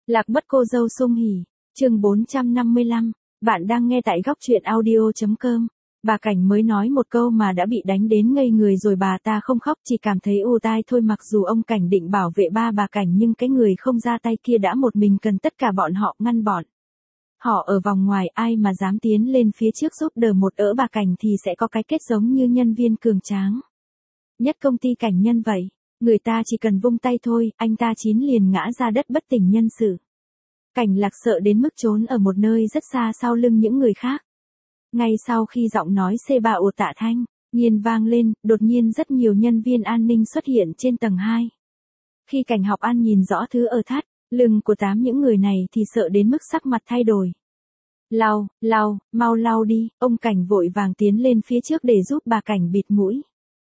Lạc mất cô dâu sum hỉ, chương 455, bạn đang nghe tại góc truyện audio.com. Bà Cảnh mới nói một câu mà đã bị đánh đến ngây người rồi, bà ta không khóc, chỉ cảm thấy ù tai thôi. Mặc dù ông Cảnh định bảo vệ ba bà Cảnh, nhưng cái người không ra tay kia đã một mình cần tất cả bọn họ ngăn bọn họ ở vòng ngoài. Ai mà dám tiến lên phía trước giúp đỡ một ỡ bà Cảnh thì sẽ có cái kết giống như nhân viên cường tráng nhất công ty Cảnh Nhân vậy. Người ta chỉ cần vung tay thôi, anh ta chín liền ngã ra đất bất tỉnh nhân sự. Cảnh Lạc sợ đến mức trốn ở một nơi rất xa sau lưng những người khác. Ngay sau khi giọng nói C3 ồ tạ thanh nhiên vang lên, đột nhiên rất nhiều nhân viên an ninh xuất hiện trên tầng 2. Khi Cảnh Học An nhìn rõ thứ ở thắt lưng của 8 những người này thì sợ đến mức sắc mặt thay đổi. Lau, mau lau đi, ông Cảnh vội vàng tiến lên phía trước để giúp bà Cảnh bịt mũi.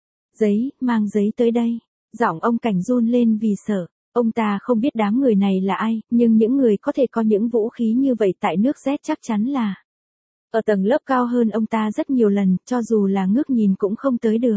Mang giấy tới đây. Giọng ông Cảnh run lên vì sợ. Ông ta không biết đám người này là ai, nhưng những người có thể có những vũ khí như vậy tại nước Z chắc chắn là ở tầng lớp cao hơn ông ta rất nhiều lần, cho dù là ngước nhìn cũng không tới được.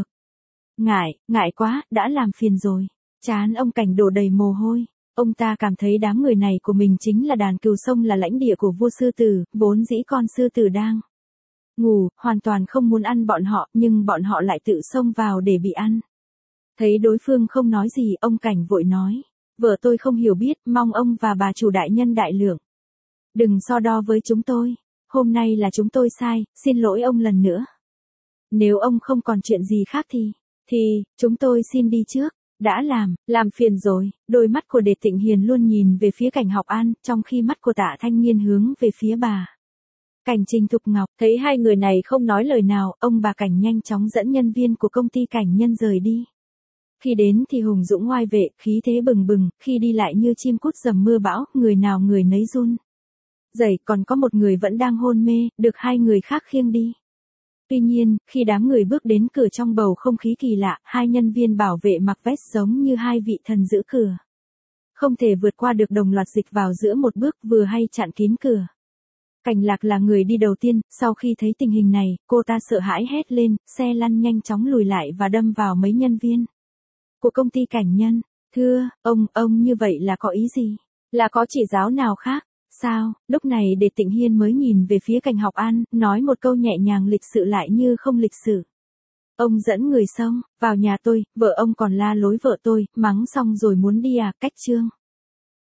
Ngại quá, đã làm phiền rồi. Trán ông Cảnh đổ đầy mồ hôi. Ông ta cảm thấy đám người này của mình chính là đàn cừu sông, là lãnh địa của vua sư tử, vốn dĩ con sư tử đang ngủ, hoàn toàn không muốn ăn bọn họ, nhưng bọn họ lại tự xông vào để bị ăn. Thấy đối phương không nói gì, ông Cảnh vội nói. Vợ tôi không hiểu biết, mong ông và bà chủ đại nhân đại lượng đừng so đo với chúng tôi. Hôm nay là chúng tôi sai, xin lỗi ông lần nữa. Nếu ông không còn chuyện gì khác thì chúng tôi xin đi trước. Đã làm phiền rồi. Đôi mắt của Đề Tịnh Hiền luôn nhìn về phía Cảnh Học An, trong khi mắt của Tạ Thanh Nghiên hướng về phía bà Cảnh Trình Thục Ngọc. Thấy hai người này không nói lời nào, ông bà Cảnh nhanh chóng dẫn nhân viên của công ty Cảnh Nhân rời đi. Khi đến thì hùng dũng oai vệ, khí thế bừng bừng, khi đi lại như chim cút dầm mưa bão, người nào người nấy run rẩy, còn có một người vẫn đang hôn mê, được hai người khác khiêng đi. Tuy nhiên, khi đám người bước đến cửa, trong bầu không khí kỳ lạ, hai nhân viên bảo vệ mặc vest giống như hai vị thần giữ cửa. Không thể vượt qua được, đồng loạt dịch vào giữa một bước, vừa hay chặn kín cửa. Cảnh Lạc là người đi đầu tiên, sau khi thấy tình hình này, cô ta sợ hãi hét lên, xe lăn nhanh chóng lùi lại và đâm vào mấy nhân viên của công ty Cảnh Nhân. Thưa, ông như vậy là có ý gì? Là có chỉ giáo nào khác? Sao? Lúc này Đề Tịnh Hiên mới nhìn về phía Cảnh Học An, nói một câu nhẹ nhàng lịch sự lại như không lịch sự. Ông dẫn người xông vào nhà tôi, vợ ông còn la lối vợ tôi, mắng xong rồi muốn đi à, cách chương.